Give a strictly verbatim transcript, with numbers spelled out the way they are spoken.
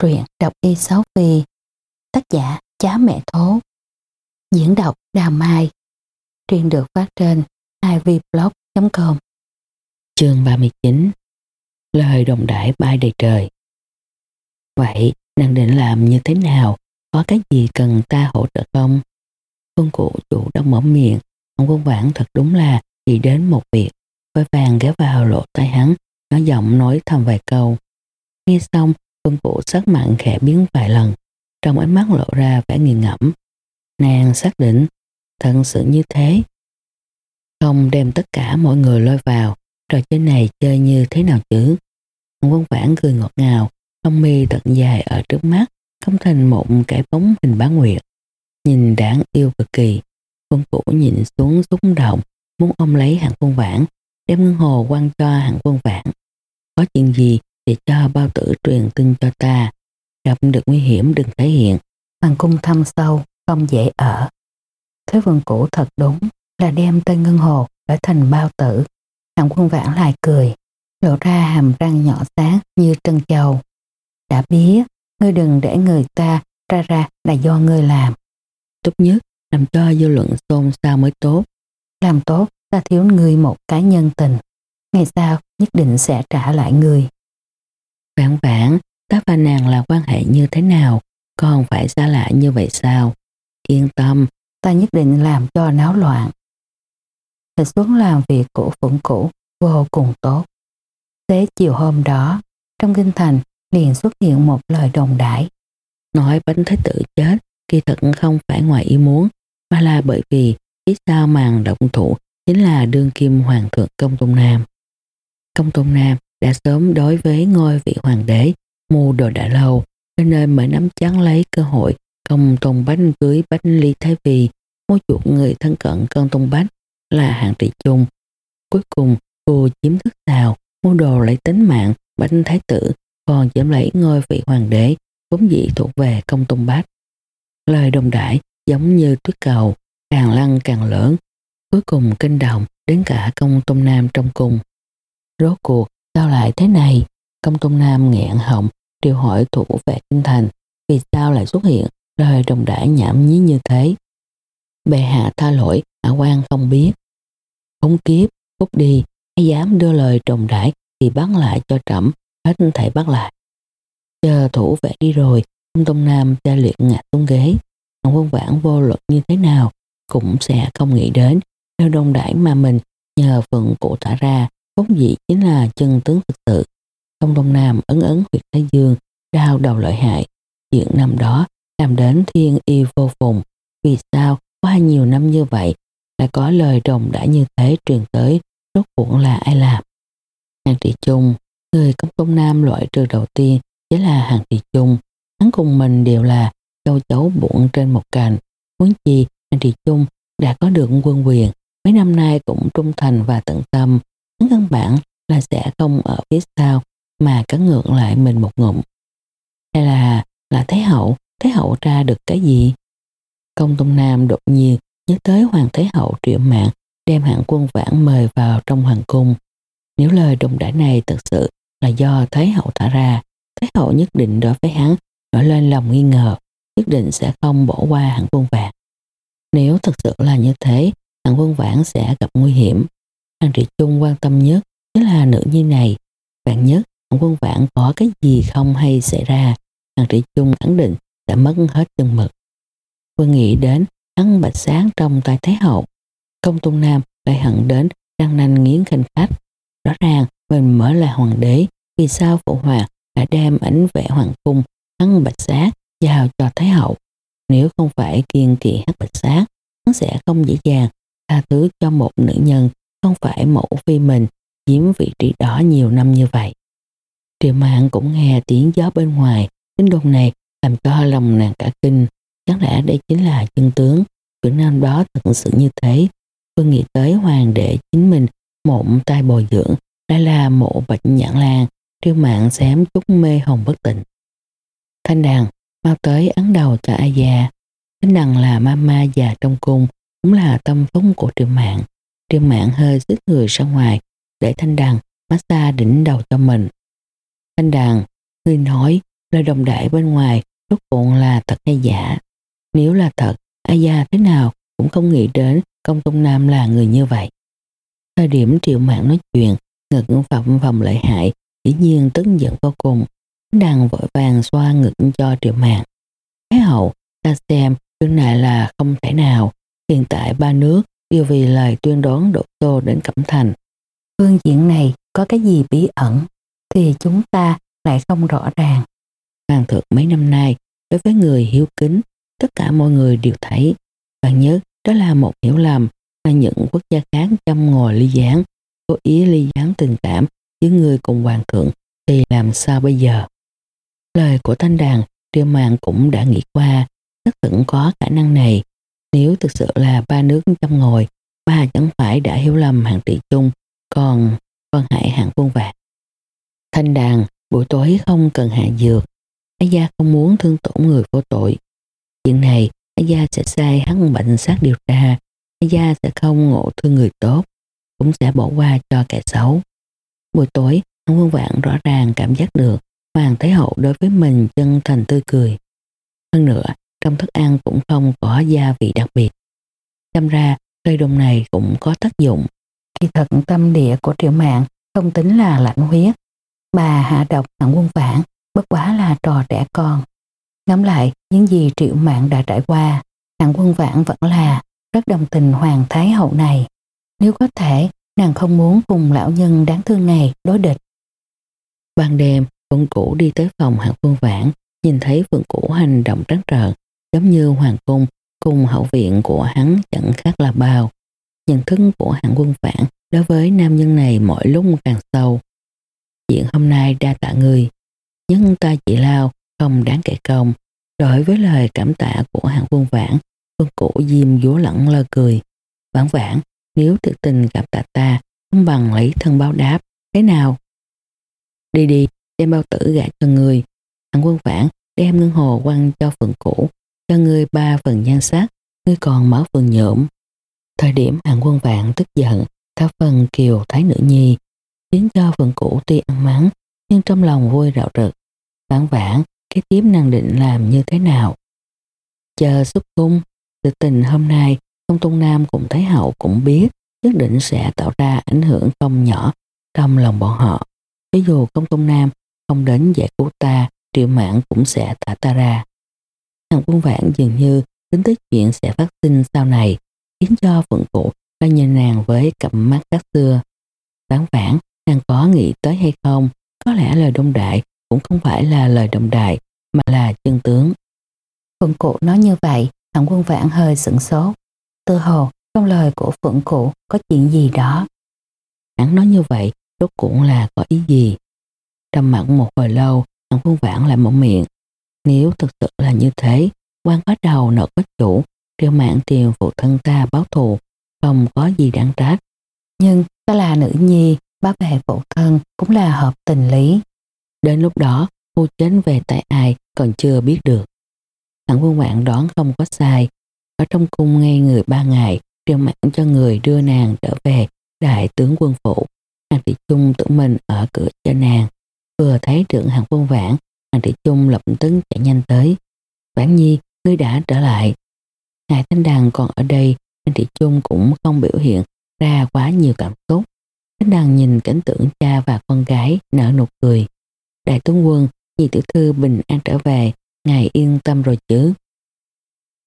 Truyện đọc y sáu Phi, tác giả Chá Mẹ Thố, diễn đọc Đào Mai. Truyện được phát trên i vê blog chấm com. Chương ba mươi chín. Lời đồn đãi bay đầy trời. Vậy nàng định làm như thế nào? Có cái gì cần ta hỗ trợ không? Phương Cụ chủ động mở miệng. Ông Vương Vãn thật đúng là chỉ đến một việc. Vội vàng ghé vào lỗ tai hắn, nhỏ giọng nói thầm vài câu. Nghe xong, Phương Cụ sắc mặn khẽ biến vài lần, trong ánh mắt lộ ra vẻ nghiền ngẫm. Nàng xác định thật sự như thế, không đem tất cả mọi người lôi vào, trò chơi này chơi như thế nào chứ? Ông Vương Vãn cười ngọt ngào, lông mi thật dài ở trước mắt, không thành một cái bóng hình bán nguyệt, nhìn đáng yêu cực kỳ. Phương Cụ nhìn xuống xúc động, muốn ôm lấy Hạng Vương Vãn, đem ngân hồ quăng cho Hạng Vương Vãn. Có chuyện gì thì cho bao tử truyền tin cho ta, gặp được nguy hiểm đừng thể hiện. Hoàng cung thâm sâu, không dễ ở. Thế Vương Cụ thật đúng là đem tên ngân hồ trở thành bao tử. Hạng Vương Vãn lại cười, lộ ra hàm răng nhỏ sáng như trân châu. Đã biết, ngươi đừng để người ta ra ra là do ngươi làm. Tốt nhất làm cho dư luận xôn xao mới tốt. Làm tốt, ta thiếu ngươi một cái nhân tình. Ngày sau nhất định sẽ trả lại ngươi. Vãn Vãn, ta và nàng là quan hệ như thế nào? Còn phải xa lạ như vậy sao? Yên tâm, ta nhất định làm cho náo loạn. Thời xuống làm việc của Phụng Cụ vô cùng tốt. Tới chiều hôm đó, trong kinh thành liền xuất hiện một lời đồn đãi. Nói Bánh Thái Tử chết kỳ thật không phải ngoài ý muốn, mà là bởi vì phía sau màn động thủ chính là đương kim hoàng thượng Công Tôn Nam. Công Tôn Nam đã sớm đối với ngôi vị hoàng đế mưu đồ đã lâu, cho nên mới nắm chắc lấy cơ hội Công Tôn Bách cưới Bách Ly Thái Phi, mua chuộc người thân cận Công Tôn Bách là Hạng Trị Chung. Cuối cùng cô chiếm thức xào, mua đồ lấy tính mạng Bách Thái Tử, còn chiếm lấy ngôi vị hoàng đế vốn dĩ thuộc về Công Tôn Bách. Lời đồn đãi giống như tuyết cầu, càng lăn càng lớn, cuối cùng kinh động đến cả Công Tôn Nam trong cung. Rốt cuộc sao lại thế này? Công Tôn Nam nghẹn họng điều hỏi thủ vệ kinh thành, vì sao lại xuất hiện lời đồn đãi nhảm nhí như thế? Bệ hạ tha lỗi, hạ quan không biết. Khốn kiếp, cút đi, ai dám đưa lời đồn đãi thì bắt lại cho trẫm, hết thảy bắt lại. Chờ thủ vệ đi rồi, Công Tôn Nam tê liệt ngã xuống ghế. Hạng Vương Vãn vô luận như thế nào cũng sẽ không nghĩ đến lời đồn đãi mà mình nhờ Phượng Cụ thả ra vốn dĩ chính là chân tướng thực sự. Công Tôn Nam ấn ấn huyệt thái dương, đau đầu lợi hại. Chuyện năm đó làm đến thiên y vô phùng. Vì sao qua nhiều năm như vậy lại có lời đồn đãi như thế truyền tới? Rốt cuộc là ai làm? Hạng Trị Chung. Người Công Tôn Nam loại trừ đầu tiên chính là Hạng Trị Chung. Hắn cùng mình đều là châu chấu buộn trên một cành. Muốn chi Hạng Trị Chung đã có được quân quyền, mấy năm nay cũng trung thành và tận tâm. Hắn căn bản là sẽ không ở phía sau mà cắn ngược lại mình một ngụm. Hay là là Thái Hậu, Thái Hậu ra được cái gì? Công Tôn Nam đột nhiên nhớ tới Hoàng Thái Hậu triệu mạng đem Hạng Quân Vãn mời vào trong hoàng cung. Nếu lời đồn đãi này thực sự là do Thái Hậu thả ra, Thái Hậu nhất định đối với hắn nổi lên lòng nghi ngờ, nhất định sẽ không bỏ qua Hạng Quân Vãn. Nếu thực sự là như thế, Hạng Quân Vãn sẽ gặp nguy hiểm. Hạng Trị Chung quan tâm nhất chính là nữ nhi này. Vạn nhất Hạng Quân Vãn có cái gì không hay xảy ra, Hạng Trị Chung khẳng định sẽ mất hết chân mực. Vừa nghĩ đến hắn bạch sáng trong tay Thái Hậu, Công Tôn Nam lại hận đến răng nanh nghiến khanh khách. Rõ ràng mình mới là hoàng đế, vì sao phụ hoàng lại đem ảnh vệ hoàng cung hắn bạch sát giao cho Thái Hậu? Nếu không phải kiên kỵ hắn bạch sát, hắn sẽ không dễ dàng tha thứ cho một nữ nhân không phải mẫu phi mình chiếm vị trí đó nhiều năm như vậy. Triệu Mạn cũng nghe tiếng gió bên ngoài, tin đồn này làm cho lòng nàng cả kinh. Chẳng lẽ đây chính là chân tướng? Chuyện năm đó thật sự như thế? Tôi nghĩ tới hoàng đệ chính mình một tay bồi dưỡng lại là mộ Bạch Nhãn Lan. Triệu Mạn xém chút mê hồn bất tỉnh. Thanh Đằng mau tới ấn đầu cho ai già. Thanh Đằng là mama già trong cung, cũng là tâm phúc của Triệu Mạn. Triệu Mạn hơi xích người ra ngoài để Thanh Đằng massage đỉnh đầu cho mình. Thanh Đằng, ngươi nói lời đồn đại bên ngoài rốt cuộc là thật hay giả. Nếu là thật, A Gia thế nào cũng không nghĩ đến Công Tôn Nam là người như vậy. Thời điểm Triệu Mạn nói chuyện, ngực phập phồng lợi hại, dĩ nhiên tức giận vô cùng. Đằng vội vàng xoa ngực cho Triệu Mạn. Thái hậu, ta xem chuyện này là không thể nào. Hiện tại ba nước đều vì lời tuyên đoán đổ xô đến Cẩm Thành. Phương diện này có cái gì bí ẩn thì chúng ta lại không rõ ràng. Hoàng thượng mấy năm nay đối với người hiếu kính, tất cả mọi người đều thấy. Và nhớ đó là một hiểu lầm, là những quốc gia khác châm ngòi ly gián, cố ý ly gián tình cảm với người cùng hoàng thượng thì làm sao bây giờ? Lời của Thanh Đàn, Triệu Mạn cũng đã nghĩ qua, xác thực có khả năng này. Nếu thực sự là ba nước châm ngòi, ba chẳng phải đã hiểu lầm Hạng Trị Chung, còn còn hại Hạng Vương Vạn. Thanh Đàn, buổi tối không cần hạ dược. A Gia không muốn thương tổn người vô tội. Chuyện này A Gia sẽ sai hắn bệnh sát điều tra. A Gia sẽ không ngộ thương người tốt, cũng sẽ bỏ qua cho kẻ xấu. Buổi tối, Hạng Vương Vạn rõ ràng cảm giác được Hoàng Thái Hậu đối với mình chân thành tươi cười. Hơn nữa, trong thức ăn cũng không có gia vị đặc biệt. Xem ra, lời đồn này cũng có tác dụng. Kỳ thật tâm địa của Triệu Mạn không tính là lạnh huyết. Bà hạ độc Hạng Quân Vãn bất quá là trò trẻ con. Ngẫm lại những gì Triệu Mạn đã trải qua, Hạng Quân Vãn vẫn là rất đồng tình Hoàng Thái Hậu này. Nếu có thể, nàng không muốn cùng lão nhân đáng thương này đối địch. Ban đêm, Phượng Cửu đi tới phòng Hạng Quân Vãn, nhìn thấy Phượng Cửu hành động trắng trợn, giống như hoàng cung cùng hậu viện của hắn chẳng khác là bao. Nhận thức của Hạng Quân Vãn đối với nam nhân này mỗi lúc càng sâu. Chuyện hôm nay đa tạ người, nhưng ta chỉ lao không đáng kể công. Đối với lời cảm tạ của Hạng Quân Vãn, Phượng Cửu diêm dúa lẫn lơ cười. Vãn Vãn, nếu thực tình cảm tạ ta, không bằng lấy thân báo đáp, thế nào? Đi đi, đem bao tử gả cho người. Hạng Quân Vãn đem ngân hồ quăng cho Phượng Cửu, cho ngươi ba phần nhan sắc, ngươi còn máu phần nhộm. Thời điểm Hạng Quân Vãn tức giận, tháo phần kiều thái nữ nhi, khiến cho Phượng Cửu tuy ăn mắng, nhưng trong lòng vui rạo rực. Vãn Vãn, cái tiếp nàng định làm như thế nào? Chờ xuất cung, sự tình hôm nay, Công Tôn Nam cùng Thái Hậu cũng biết, nhất định sẽ tạo ra ảnh hưởng không nhỏ trong lòng bọn họ. Cho dù Công Tôn Nam không đến giải cứu ta, Triệu Mạn cũng sẽ thả ta ra. Hạng Quân Vãn dường như tính tới chuyện sẽ phát sinh sau này, khiến cho Phượng Cửu đã nhìn nàng với cặp mắt khác xưa. Vãn Vãn, nàng có nghĩ tới hay không? Có lẽ lời đồn đại cũng không phải là lời đồn đại, mà là chân tướng. Phượng Cửu nói như vậy, Hạng Quân Vãn hơi sửng sốt. Tự hồ trong lời của Phượng Cửu có chuyện gì đó. Hắn nói như vậy, rốt cuộc là có ý gì? Trầm mặc một hồi lâu, Hạng Quân Vãn lại mở miệng. Nếu thực sự là như thế, quan có đầu nợ có chủ, Triệu Mạn tìm phụ thân ta báo thù, không có gì đáng trách. Nhưng ta là nữ nhi, bảo vệ phụ thân cũng là hợp tình lý. Đến lúc đó, phu chết về tại ai còn chưa biết được. Hạng Quân Vãn đoán không có sai. Ở trong cung ngay người ba ngày, Triệu Mạn cho người đưa nàng trở về đại tướng quân phủ. Hạng Thị Chung tự mình ở cửa cho nàng. Vừa thấy trưởng Hạng Quân Vãn, Hạng Thị Chung lập tức chạy nhanh tới. Vãn Nhi, ngươi đã trở lại. Ngài Thanh Đằng còn ở đây, Hạng Thị Chung cũng không biểu hiện ra quá nhiều cảm xúc. Thanh Đằng nhìn cảnh tượng cha và con gái nở nụ cười. Đại tướng quân, Nhi tiểu thư bình an trở về, ngài yên tâm rồi chứ.